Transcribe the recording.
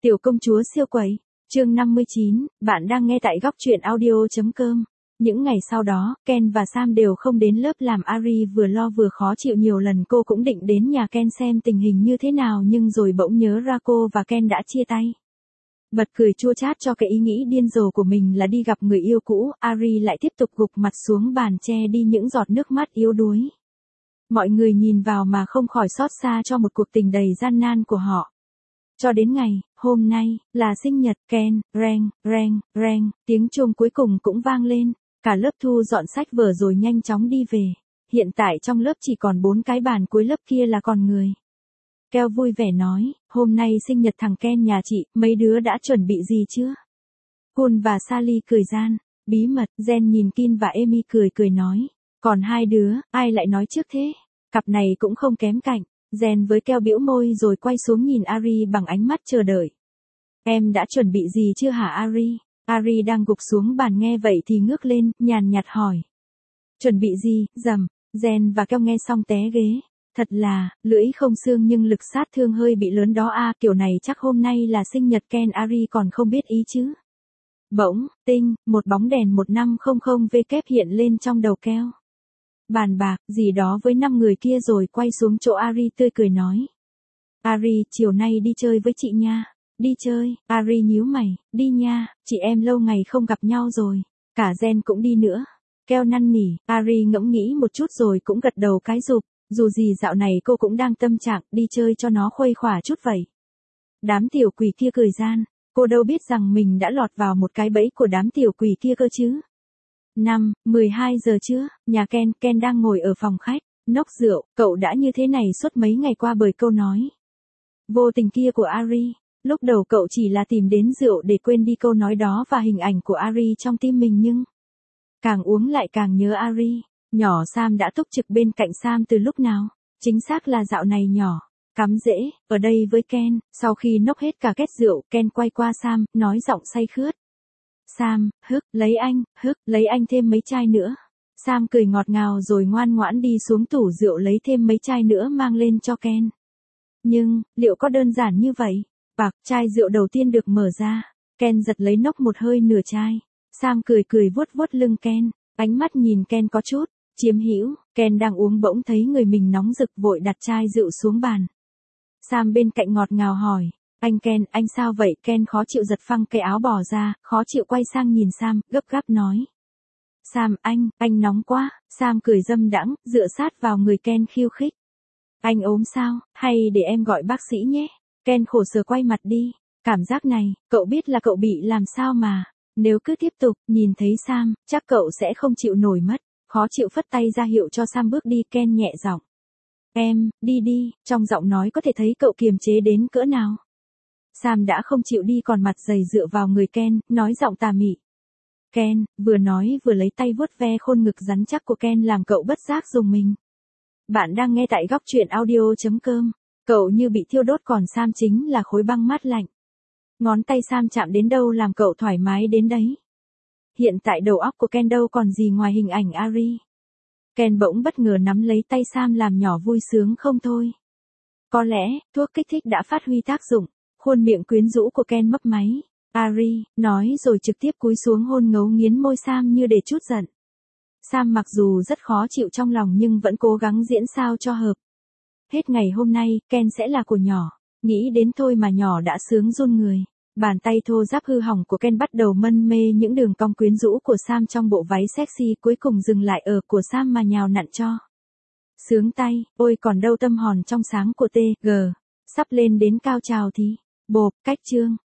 Tiểu công chúa siêu quẩy, chương 59, bạn đang nghe tại góc truyện audio.com. Những ngày sau đó, Ken và Sam đều không đến lớp làm Ari vừa lo vừa khó chịu nhiều lần cô cũng định đến nhà Ken xem tình hình như thế nào nhưng rồi bỗng nhớ ra cô và Ken đã chia tay. Bật cười chua chát cho cái ý nghĩ điên rồ của mình là đi gặp người yêu cũ, Ari lại tiếp tục gục mặt xuống bàn che đi những giọt nước mắt yếu đuối. Mọi người nhìn vào mà không khỏi xót xa cho một cuộc tình đầy gian nan của họ. Cho đến ngày, hôm nay, là sinh nhật Ken, reng, reng, reng, tiếng chuông cuối cùng cũng vang lên, cả lớp thu dọn sách vở rồi nhanh chóng đi về. Hiện tại trong lớp chỉ còn 4 cái bàn cuối lớp kia là còn người. Keo vui vẻ nói, hôm nay sinh nhật thằng Ken nhà chị, mấy đứa đã chuẩn bị gì chưa? Kun và Sally cười gian, bí mật, Jen nhìn Kin và Amy cười cười nói, còn hai đứa, ai lại nói trước thế? Cặp này cũng không kém cạnh. Jen với Keo bĩu môi rồi quay xuống nhìn Ari bằng ánh mắt chờ đợi. Em đã chuẩn bị gì chưa hả Ari? Ari đang gục xuống bàn nghe vậy thì ngước lên, nhàn nhạt hỏi. Chuẩn bị gì, dầm, Jen và Keo nghe xong té ghế. Thật là, lưỡi không xương nhưng lực sát thương hơi bị lớn đó a, kiểu này chắc hôm nay là sinh nhật Ken Ari còn không biết ý chứ. Bỗng, tinh, một bóng đèn 1500W hiện lên trong đầu Keo. Bàn bạc, gì đó với 5 người kia rồi quay xuống chỗ Ari tươi cười nói. Ari, chiều nay đi chơi với chị nha. Đi chơi, Ari nhíu mày, đi nha, chị em lâu ngày không gặp nhau rồi. Cả Jen cũng đi nữa. Keo năn nỉ, Ari ngẫm nghĩ một chút rồi cũng gật đầu cái rụp. Dù gì dạo này cô cũng đang tâm trạng đi chơi cho nó khuây khỏa chút vậy. Đám tiểu quỷ kia cười gian. Cô đâu biết rằng mình đã lọt vào một cái bẫy của đám tiểu quỷ kia cơ chứ. 12 giờ trưa, nhà Ken đang ngồi ở phòng khách, nốc rượu, cậu đã như thế này suốt mấy ngày qua bởi câu nói vô tình kia của Ari. Lúc đầu cậu chỉ là tìm đến rượu để quên đi câu nói đó và hình ảnh của Ari trong tim mình nhưng càng uống lại càng nhớ Ari. Nhỏ Sam đã túc trực bên cạnh Sam từ lúc nào? Chính xác là dạo này nhỏ cắm rễ ở đây với Ken. Sau khi nốc hết cả két rượu, Ken quay qua Sam, nói giọng say khướt. Sam, lấy anh thêm mấy chai nữa. Sam cười ngọt ngào rồi ngoan ngoãn đi xuống tủ rượu lấy thêm mấy chai nữa mang lên cho Ken. Nhưng, liệu có đơn giản như vậy? Chai rượu đầu tiên được mở ra. Ken giật lấy nốc một hơi nửa chai. Sam cười cười vuốt vuốt lưng Ken. Ánh mắt nhìn Ken có chút chiếm hữu. Ken đang uống bỗng thấy người mình nóng rực vội đặt chai rượu xuống bàn. Sam bên cạnh ngọt ngào hỏi. Anh Ken, anh sao vậy? Ken khó chịu giật phăng cái áo bỏ ra, khó chịu quay sang nhìn Sam, gấp gáp nói. Sam, anh nóng quá. Sam cười dâm đãng, dựa sát vào người Ken khiêu khích. Anh ốm sao, hay để em gọi bác sĩ nhé? Ken khổ sở quay mặt đi. Cảm giác này, cậu biết là cậu bị làm sao mà. Nếu cứ tiếp tục, nhìn thấy Sam, chắc cậu sẽ không chịu nổi mất. Khó chịu phất tay ra hiệu cho Sam bước đi. Ken nhẹ giọng. Em, đi, trong giọng nói có thể thấy cậu kiềm chế đến cỡ nào. Sam đã không chịu đi còn mặt dày dựa vào người Ken, nói giọng tà mị. Ken, vừa nói vừa lấy tay vuốt ve khuôn ngực rắn chắc của Ken làm cậu bất giác rùng mình. Bạn đang nghe tại góc truyện audio.com. Cậu như bị thiêu đốt còn Sam chính là khối băng mát lạnh. Ngón tay Sam chạm đến đâu làm cậu thoải mái đến đấy. Hiện tại đầu óc của Ken đâu còn gì ngoài hình ảnh Ari. Ken bỗng bất ngờ nắm lấy tay Sam làm nhỏ vui sướng không thôi. Có lẽ, thuốc kích thích đã phát huy tác dụng. Khuôn miệng quyến rũ của Ken mấp máy. Ari, nói rồi trực tiếp cúi xuống hôn ngấu nghiến môi Sam như để trút giận. Sam mặc dù rất khó chịu trong lòng nhưng vẫn cố gắng diễn sao cho hợp. Hết ngày hôm nay, Ken sẽ là của nhỏ. Nghĩ đến thôi mà nhỏ đã sướng run người. Bàn tay thô ráp hư hỏng của Ken bắt đầu mân mê những đường cong quyến rũ của Sam trong bộ váy sexy cuối cùng dừng lại ở của Sam mà nhào nặn cho. Sướng tay, ôi còn đâu tâm hồn trong sáng của TG. Sắp lên đến cao trào thì, bộp, cách chương.